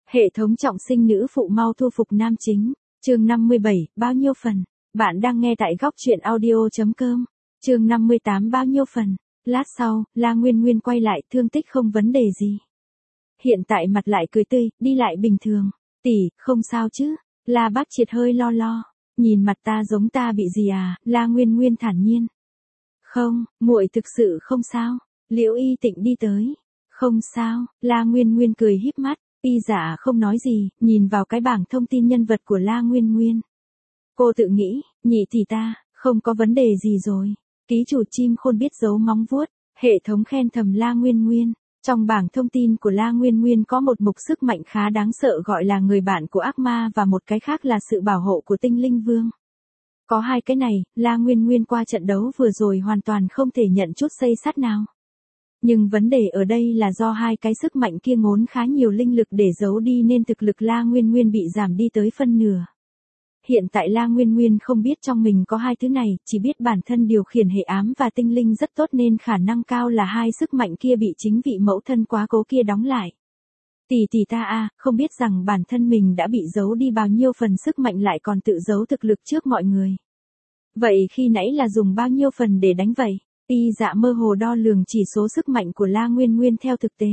Hệ thống trọng sinh nữ phụ mau thu phục nam chính. Chương 57, bao nhiêu phần? Bạn đang nghe tại góc truyện audio.com. Chương 58 bao nhiêu phần? Lát sau, La Nguyên Nguyên quay lại, thương tích không vấn đề gì. Hiện tại mặt lại cười tươi, đi lại bình thường. Tỷ, không sao chứ? La Bác Triệt hơi lo. Nhìn mặt ta giống ta bị gì à? La Nguyên Nguyên thản nhiên. Không, muội thực sự không sao. Liễu Y Tịnh đi tới. Không sao, La Nguyên Nguyên cười híp mắt. Y Dạ không nói gì, nhìn vào cái bảng thông tin nhân vật của La Nguyên Nguyên. Cô tự nghĩ, nhị tỷ ta, không có vấn đề gì rồi. Ký chủ chim khôn biết giấu móng vuốt, hệ thống khen thầm La Nguyên Nguyên. Trong bảng thông tin của La Nguyên Nguyên có một mục sức mạnh khá đáng sợ gọi là người bạn của ác ma và một cái khác là sự bảo hộ của tinh linh vương. Có hai cái này, La Nguyên Nguyên qua trận đấu vừa rồi hoàn toàn không thể nhận chút xây sắt nào. Nhưng vấn đề ở đây là do hai cái sức mạnh kia ngốn khá nhiều linh lực để giấu đi nên thực lực La Nguyên Nguyên bị giảm đi tới phân nửa. Hiện tại La Nguyên Nguyên không biết trong mình có hai thứ này, chỉ biết bản thân điều khiển hệ ám và tinh linh rất tốt nên khả năng cao là hai sức mạnh kia bị chính vị mẫu thân quá cố kia đóng lại. Tỷ tỷ ta à, không biết rằng bản thân mình đã bị giấu đi bao nhiêu phần sức mạnh lại còn tự giấu thực lực trước mọi người. Vậy khi nãy là dùng bao nhiêu phần để đánh vậy? Y Dạ mơ hồ đo lường chỉ số sức mạnh của La Nguyên Nguyên theo thực tế.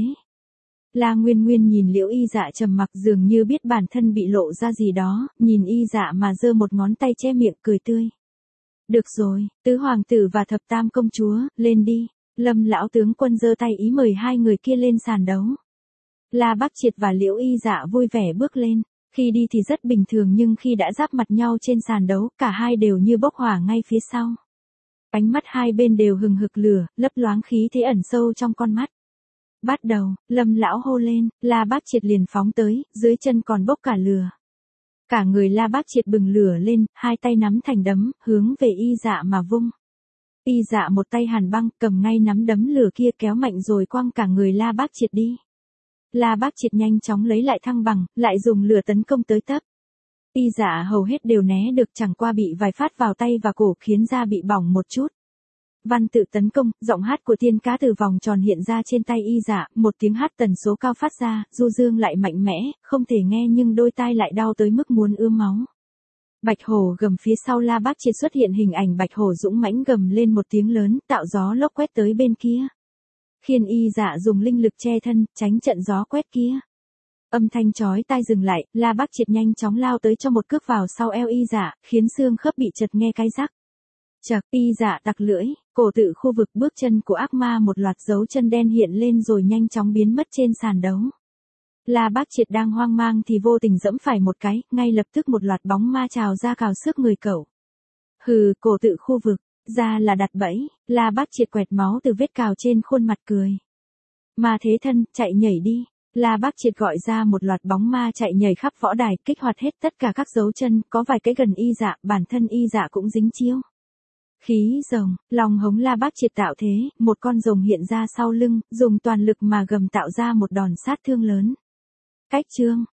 La Nguyên Nguyên nhìn Liễu Y Dạ trầm mặc dường như biết bản thân bị lộ ra gì đó, nhìn Y Dạ mà giơ một ngón tay che miệng cười tươi. Được rồi, tứ hoàng tử và thập tam công chúa, lên đi. Lâm lão tướng quân giơ tay ý mời hai người kia lên sàn đấu. La Bác Triệt và Liễu Y Dạ vui vẻ bước lên. Khi đi thì rất bình thường nhưng khi đã giáp mặt nhau trên sàn đấu, cả hai đều như bốc hỏa ngay phía sau. Ánh mắt hai bên đều hừng hực lửa, lấp loáng khí thế ẩn sâu trong con mắt. Bắt đầu, Lâm lão hô lên, La Bác Triệt liền phóng tới, dưới chân còn bốc cả lửa. Cả người La Bác Triệt bừng lửa lên, hai tay nắm thành đấm, hướng về Y Dạ mà vung. Y Dạ một tay hàn băng, cầm ngay nắm đấm lửa kia kéo mạnh rồi quăng cả người La Bác Triệt đi. La Bác Triệt nhanh chóng lấy lại thăng bằng, lại dùng lửa tấn công tới tấp. Y Dạ hầu hết đều né được chẳng qua bị vài phát vào tay và cổ khiến da bị bỏng một chút. Văn tự tấn công, giọng hát của tiên cá từ vòng tròn hiện ra trên tay Y Dạ, một tiếng hát tần số cao phát ra, du dương lại mạnh mẽ, không thể nghe nhưng đôi tai lại đau tới mức muốn ươm máu. Bạch hổ gầm phía sau La Bác Triệt xuất hiện hình ảnh bạch hổ dũng mãnh gầm lên một tiếng lớn, tạo gió lốc quét tới bên kia. Khiến Y Dạ dùng linh lực che thân, tránh trận gió quét kia. Âm thanh chói tai dừng lại, La Bác Triệt nhanh chóng lao tới cho một cước vào sau eo Y Dạ, khiến xương khớp bị chật nghe cái rắc. Chật, Y Dạ tặc lưỡi, cổ tự khu vực bước chân của ác ma một loạt dấu chân đen hiện lên rồi nhanh chóng biến mất trên sàn đấu. La Bác Triệt đang hoang mang thì vô tình dẫm phải một cái, ngay lập tức một loạt bóng ma trào ra cào xước người cậu. Hừ, cổ tự khu vực, ra là đặt bẫy, La Bác Triệt quẹt máu từ vết cào trên khuôn mặt cười. Ma thế thân, chạy nhảy đi. La Bác Triệt gọi ra một loạt bóng ma chạy nhảy khắp võ đài, kích hoạt hết tất cả các dấu chân, có vài cái gần Y Dạ, bản thân Y Dạ cũng dính chiêu. Khí rồng, lòng hống La Bác Triệt tạo thế, một con rồng hiện ra sau lưng, dùng toàn lực mà gầm tạo ra một đòn sát thương lớn. Cách chương,